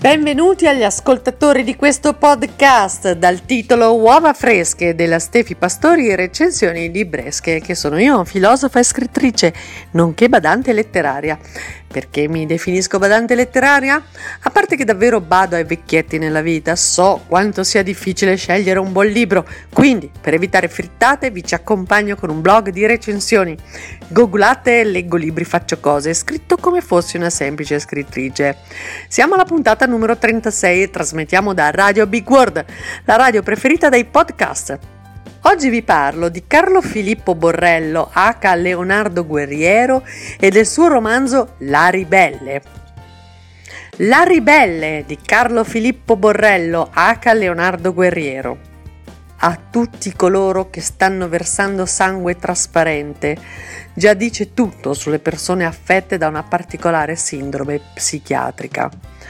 Benvenuti agli ascoltatori di questo podcast dal titolo Uova fresche della Stefi Pastori e recensioni libresche, che sono io, filosofa e scrittrice, nonché badante letteraria. Perché mi definisco badante letteraria? A parte che davvero bado ai vecchietti nella vita, so quanto sia difficile scegliere un buon libro, quindi per evitare frittate vi ci accompagno con un blog di recensioni. Googolate, leggo libri, faccio cose, scritto come fossi una semplice scrittrice. Siamo alla puntata numero 36 e trasmettiamo da Radio Big World, la radio preferita dai podcast. Oggi vi parlo di Carlo Filippo Borrello, aka Leonardo Guerriero, e del suo romanzo La Ribelle. La Ribelle di Carlo Filippo Borrello, aka Leonardo Guerriero. A tutti coloro che stanno versando sangue trasparente, già dice tutto sulle persone affette da una particolare sindrome psichiatrica.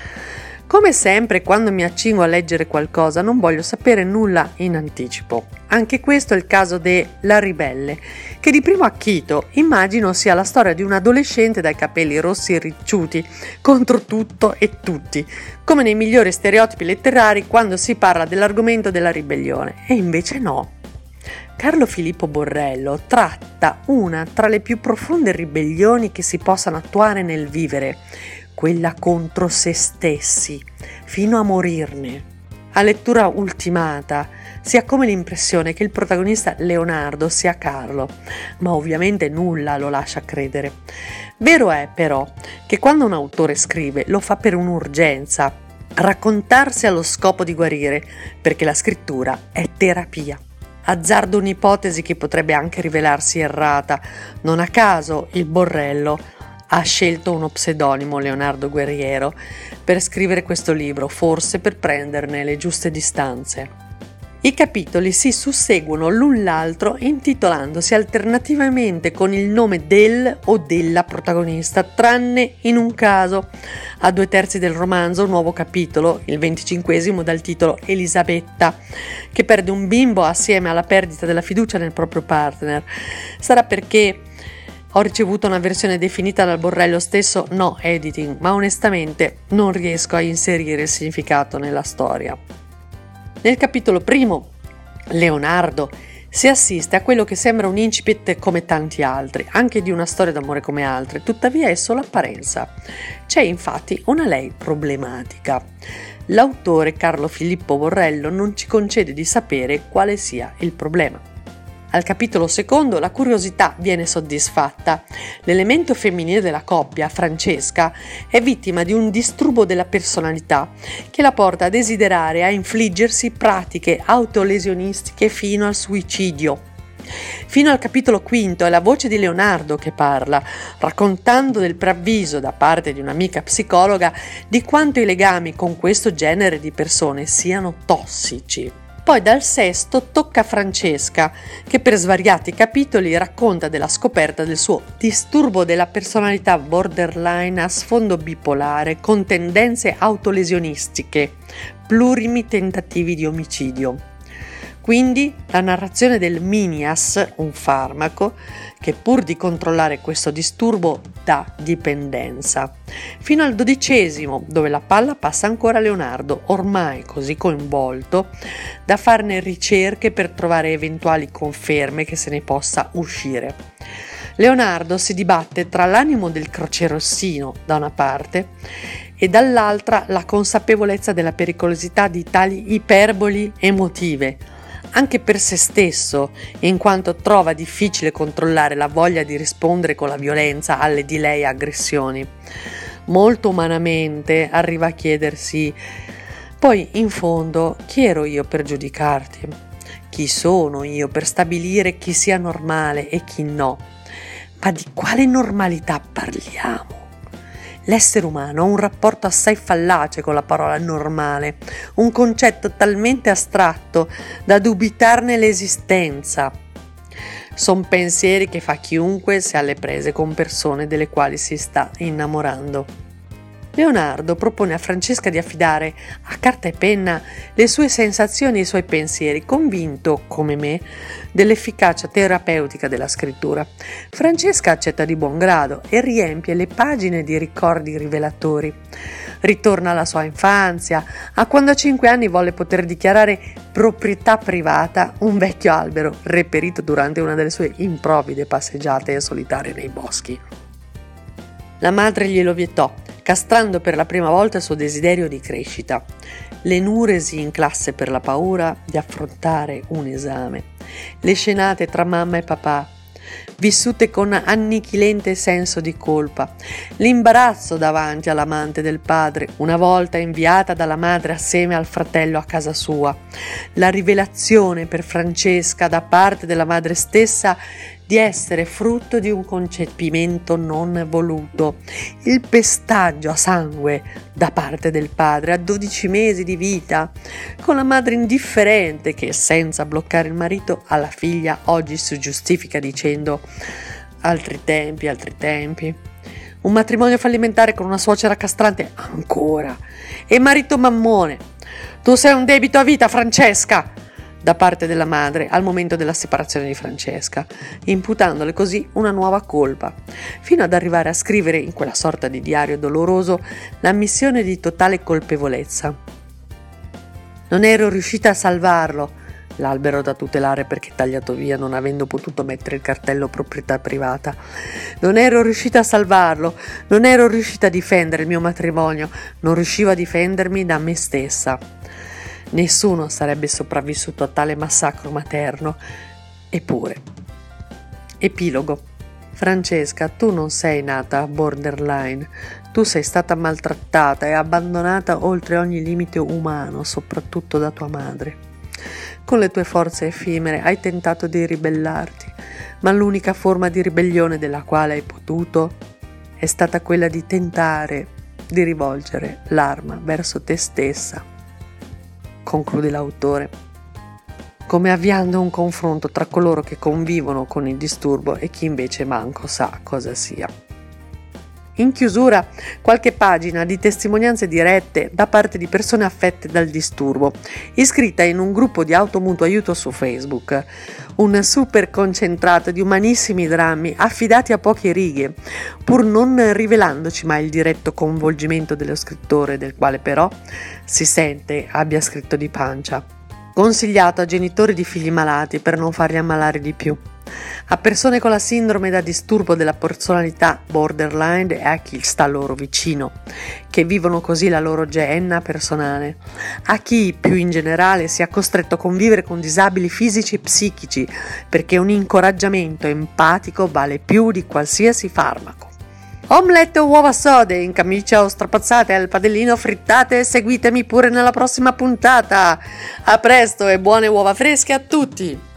Come sempre, quando mi accingo a leggere qualcosa non voglio sapere nulla in anticipo. Anche questo è il caso de La Ribelle, che di primo acchito immagino sia la storia di un adolescente dai capelli rossi e ricciuti contro tutto e tutti, come nei migliori stereotipi letterari quando si parla dell'argomento della ribellione. E invece no. Carlo Filippo Borrello tratta una tra le più profonde ribellioni che si possano attuare nel vivere, quella contro se stessi, fino a morirne. A lettura ultimata si ha come l'impressione che il protagonista Leonardo sia Carlo, ma ovviamente nulla lo lascia credere. Vero è però che quando un autore scrive lo fa per un'urgenza, raccontarsi allo scopo di guarire, perché la scrittura è terapia. Azzardo un'ipotesi che potrebbe anche rivelarsi errata. Non a caso il Borrello ha scelto uno pseudonimo, Leonardo Guerriero, per scrivere questo libro, forse per prenderne le giuste distanze. I capitoli si susseguono l'un l'altro intitolandosi alternativamente con il nome del o della protagonista, tranne in un caso. A 2/3 del romanzo, un nuovo capitolo, il 25esimo, dal titolo Elisabetta, che perde un bimbo assieme alla perdita della fiducia nel proprio partner. Sarà perché ho ricevuto una versione definita dal Borrello stesso no editing, ma onestamente non riesco a inserire il significato nella storia. Nel capitolo primo, Leonardo, si assiste a quello che sembra un incipit come tanti altri, anche di una storia d'amore come altre, tuttavia è solo apparenza. C'è infatti una lei problematica. L'autore Carlo Filippo Borrello non ci concede di sapere quale sia il problema. Al capitolo secondo la curiosità viene soddisfatta. L'elemento femminile della coppia, Francesca, è vittima di un disturbo della personalità che la porta a desiderare e a infliggersi pratiche autolesionistiche fino al suicidio. Fino al capitolo quinto è la voce di Leonardo che parla, raccontando del preavviso da parte di un'amica psicologa di quanto i legami con questo genere di persone siano tossici. Poi dal sesto tocca a Francesca, che per svariati capitoli racconta della scoperta del suo disturbo della personalità borderline a sfondo bipolare con tendenze autolesionistiche, plurimi tentativi di omicidio. Quindi la narrazione del Minias, un farmaco, che pur di controllare questo disturbo dà dipendenza. Fino al 12esimo, dove la palla passa ancora a Leonardo, ormai così coinvolto da farne ricerche per trovare eventuali conferme che se ne possa uscire. Leonardo si dibatte tra l'animo del crocerossino da una parte e dall'altra la consapevolezza della pericolosità di tali iperboli emotive, anche per se stesso, in quanto trova difficile controllare la voglia di rispondere con la violenza alle di lei aggressioni. Molto umanamente arriva a chiedersi: poi in fondo chi ero io per giudicarti? Chi sono io per stabilire chi sia normale e chi no? Ma di quale normalità parliamo? L'essere umano ha un rapporto assai fallace con la parola normale, un concetto talmente astratto da dubitarne l'esistenza. Son pensieri che fa chiunque se alle prese con persone delle quali si sta innamorando. Leonardo propone a Francesca di affidare a carta e penna le sue sensazioni e i suoi pensieri, convinto, come me, dell'efficacia terapeutica della scrittura. Francesca accetta di buon grado e riempie le pagine di ricordi rivelatori. Ritorna alla sua infanzia, a quando a 5 anni volle poter dichiarare proprietà privata un vecchio albero reperito durante una delle sue improvvide passeggiate solitarie nei boschi. La madre glielo vietò, castrando per la prima volta il suo desiderio di crescita, l'enuresi in classe per la paura di affrontare un esame, le scenate tra mamma e papà, vissute con annichilente senso di colpa, l'imbarazzo davanti all'amante del padre, una volta inviata dalla madre assieme al fratello a casa sua, la rivelazione per Francesca da parte della madre stessa di essere frutto di un concepimento non voluto, il pestaggio a sangue da parte del padre a 12 mesi di vita, con la madre indifferente che, senza bloccare il marito, alla figlia oggi si giustifica dicendo altri tempi, un matrimonio fallimentare con una suocera castrante ancora, e marito mammone. Tu sei un debito a vita, Francesca, da parte della madre al momento della separazione di Francesca, imputandole così una nuova colpa, fino ad arrivare a scrivere in quella sorta di diario doloroso l'ammissione di totale colpevolezza. Non ero riuscita a salvarlo, l'albero da tutelare perché tagliato via non avendo potuto mettere il cartello proprietà privata. Non ero riuscita a salvarlo, non ero riuscita a difendere il mio matrimonio, non riuscivo a difendermi da me stessa. Nessuno sarebbe sopravvissuto a tale massacro materno. Eppure. Epilogo. Francesca, tu non sei nata borderline. Tu sei stata maltrattata e abbandonata oltre ogni limite umano, soprattutto da tua madre. Con le tue forze effimere hai tentato di ribellarti, ma l'unica forma di ribellione della quale hai potuto è stata quella di tentare di rivolgere l'arma verso te stessa. Conclude l'autore, come avviando un confronto tra coloro che convivono con il disturbo e chi invece manco sa cosa sia. In chiusura, qualche pagina di testimonianze dirette da parte di persone affette dal disturbo, iscritta in un gruppo di automutuo aiuto su Facebook, un super concentrato di umanissimi drammi affidati a poche righe, pur non rivelandoci mai il diretto coinvolgimento dello scrittore, del quale però si sente abbia scritto di pancia. Consigliato a genitori di figli malati per non farli ammalare di più, a persone con la sindrome da disturbo della personalità borderline e a chi sta loro vicino, che vivono così la loro geenna personale, a chi più in generale sia costretto a convivere con disabili fisici e psichici, perché un incoraggiamento empatico vale più di qualsiasi farmaco. Omelette o uova sode, in camicia o strapazzate al padellino frittate, seguitemi pure nella prossima puntata. A presto e buone uova fresche a tutti!